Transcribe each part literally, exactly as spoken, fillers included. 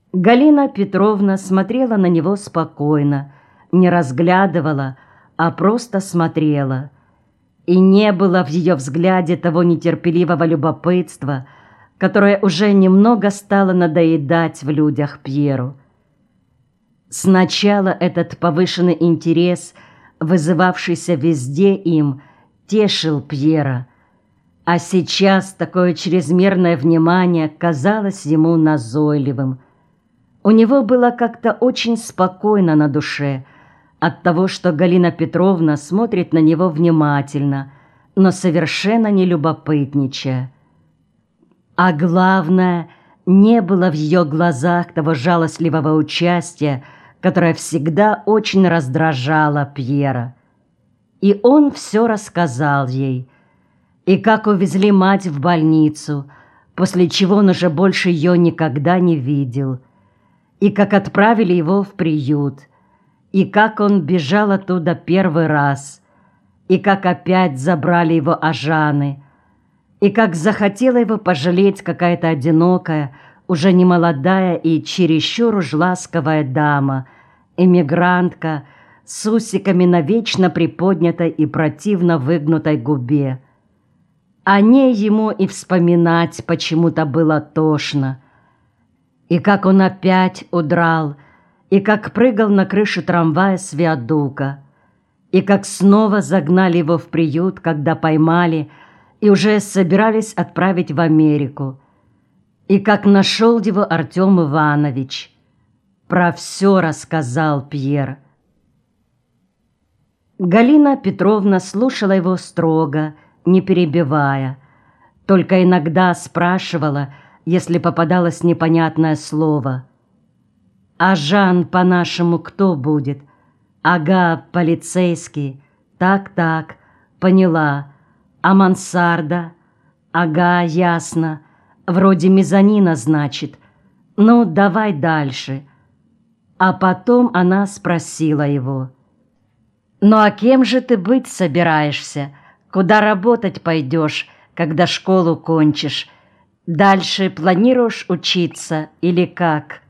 Галина Петровна смотрела на него спокойно, не разглядывала, а просто смотрела. И не было в ее взгляде того нетерпеливого любопытства, которое уже немного стало надоедать в людях Пьеру. Сначала этот повышенный интерес, вызывавшийся везде им, тешил Пьера, а сейчас такое чрезмерное внимание казалось ему назойливым. У него было как-то очень спокойно на душе от того, что Галина Петровна смотрит на него внимательно, но совершенно не любопытничая. А главное, не было в ее глазах того жалостливого участия, которое всегда очень раздражало Пьера. И он все рассказал ей, и как увезли мать в больницу, после чего он уже больше ее никогда не видел, и как отправили его в приют, и как он бежал оттуда первый раз, и как опять забрали его ажаны, и как захотела его пожалеть какая-то одинокая, уже немолодая и чересчур уж ласковая дама, эмигрантка, с усиками на вечно приподнятой и противно выгнутой губе. О ней ему и вспоминать почему-то было тошно. И как он опять удрал, и как прыгал на крышу трамвая с виадука, и как снова загнали его в приют, когда поймали и уже собирались отправить в Америку, и как нашел его Артем Иванович. Про все рассказал Пьер. Галина Петровна слушала его строго, не перебивая, только иногда спрашивала, если попадалось непонятное слово. «А Жан, по-нашему, кто будет?» «Ага, полицейский. Так-так, поняла. А мансарда?» «Ага, ясно. Вроде мезонина, значит. Ну, давай дальше». А потом она спросила его: «Ну а кем же ты быть собираешься? Куда работать пойдешь, когда школу кончишь? Дальше планируешь учиться или как?»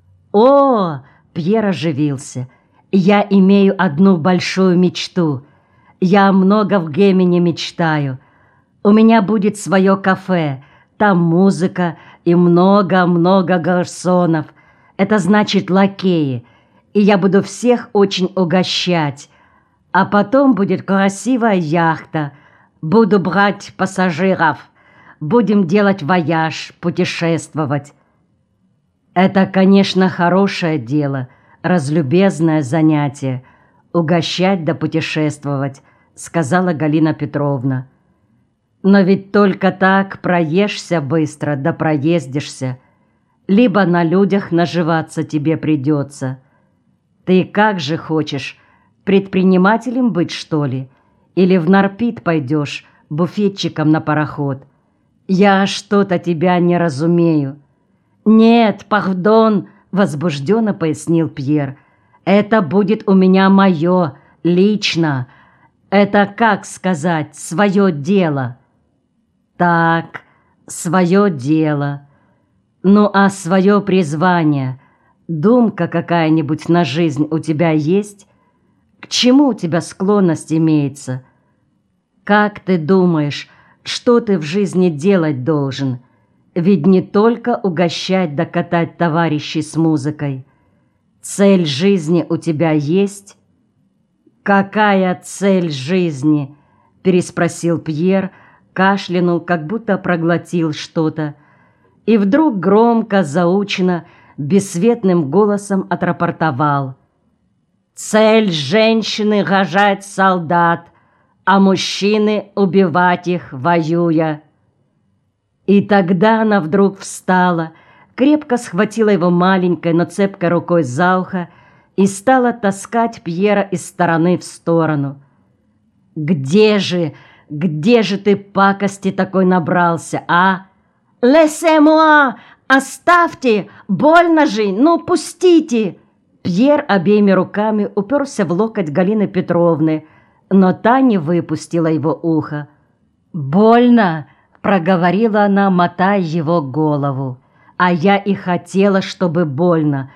«О!» — Пьер оживился. «Я имею одну большую мечту. Я много в Гемине мечтаю. У меня будет свое кафе, там музыка и много-много гарсонов. Это значит лакеи, и я буду всех очень угощать. А потом будет красивая яхта. Буду брать пассажиров. Будем делать вояж, путешествовать». «Это, конечно, хорошее дело, разлюбезное занятие — угощать да путешествовать», — сказала Галина Петровна. «Но ведь только так проешься быстро да проездишься. Либо на людях наживаться тебе придется. Ты как же хочешь, предпринимателем быть, что ли? Или в Нарпит пойдешь, буфетчиком на пароход? Я что-то тебя не разумею». «Нет, пардон», — возбужденно пояснил Пьер. «Это будет у меня мое, лично. Это, как сказать, свое дело». «Так, свое дело. Ну, а свое призвание, думка какая-нибудь на жизнь у тебя есть? К чему у тебя склонность имеется? Как ты думаешь, что ты в жизни делать должен? Ведь не только угощать да катать товарищей с музыкой. Цель жизни у тебя есть?» «Какая цель жизни?» — переспросил Пьер, кашлянул, как будто проглотил что-то, и вдруг громко, заучено, бесцветным голосом отрапортовал: «Цель женщины — рожать солдат, а мужчины — убивать их, воюя». И тогда она вдруг встала, крепко схватила его маленькой, но цепкой рукой за ухо и стала таскать Пьера из стороны в сторону. «Где же, где же ты пакости такой набрался, а? Laissez-moi! Оставьте! Больно же! Ну, пустите!» Пьер обеими руками уперся в локоть Галины Петровны, но та не выпустила его ухо. «Больно!» — проговорила она, мотая его голову. А я и хотела, чтобы больно,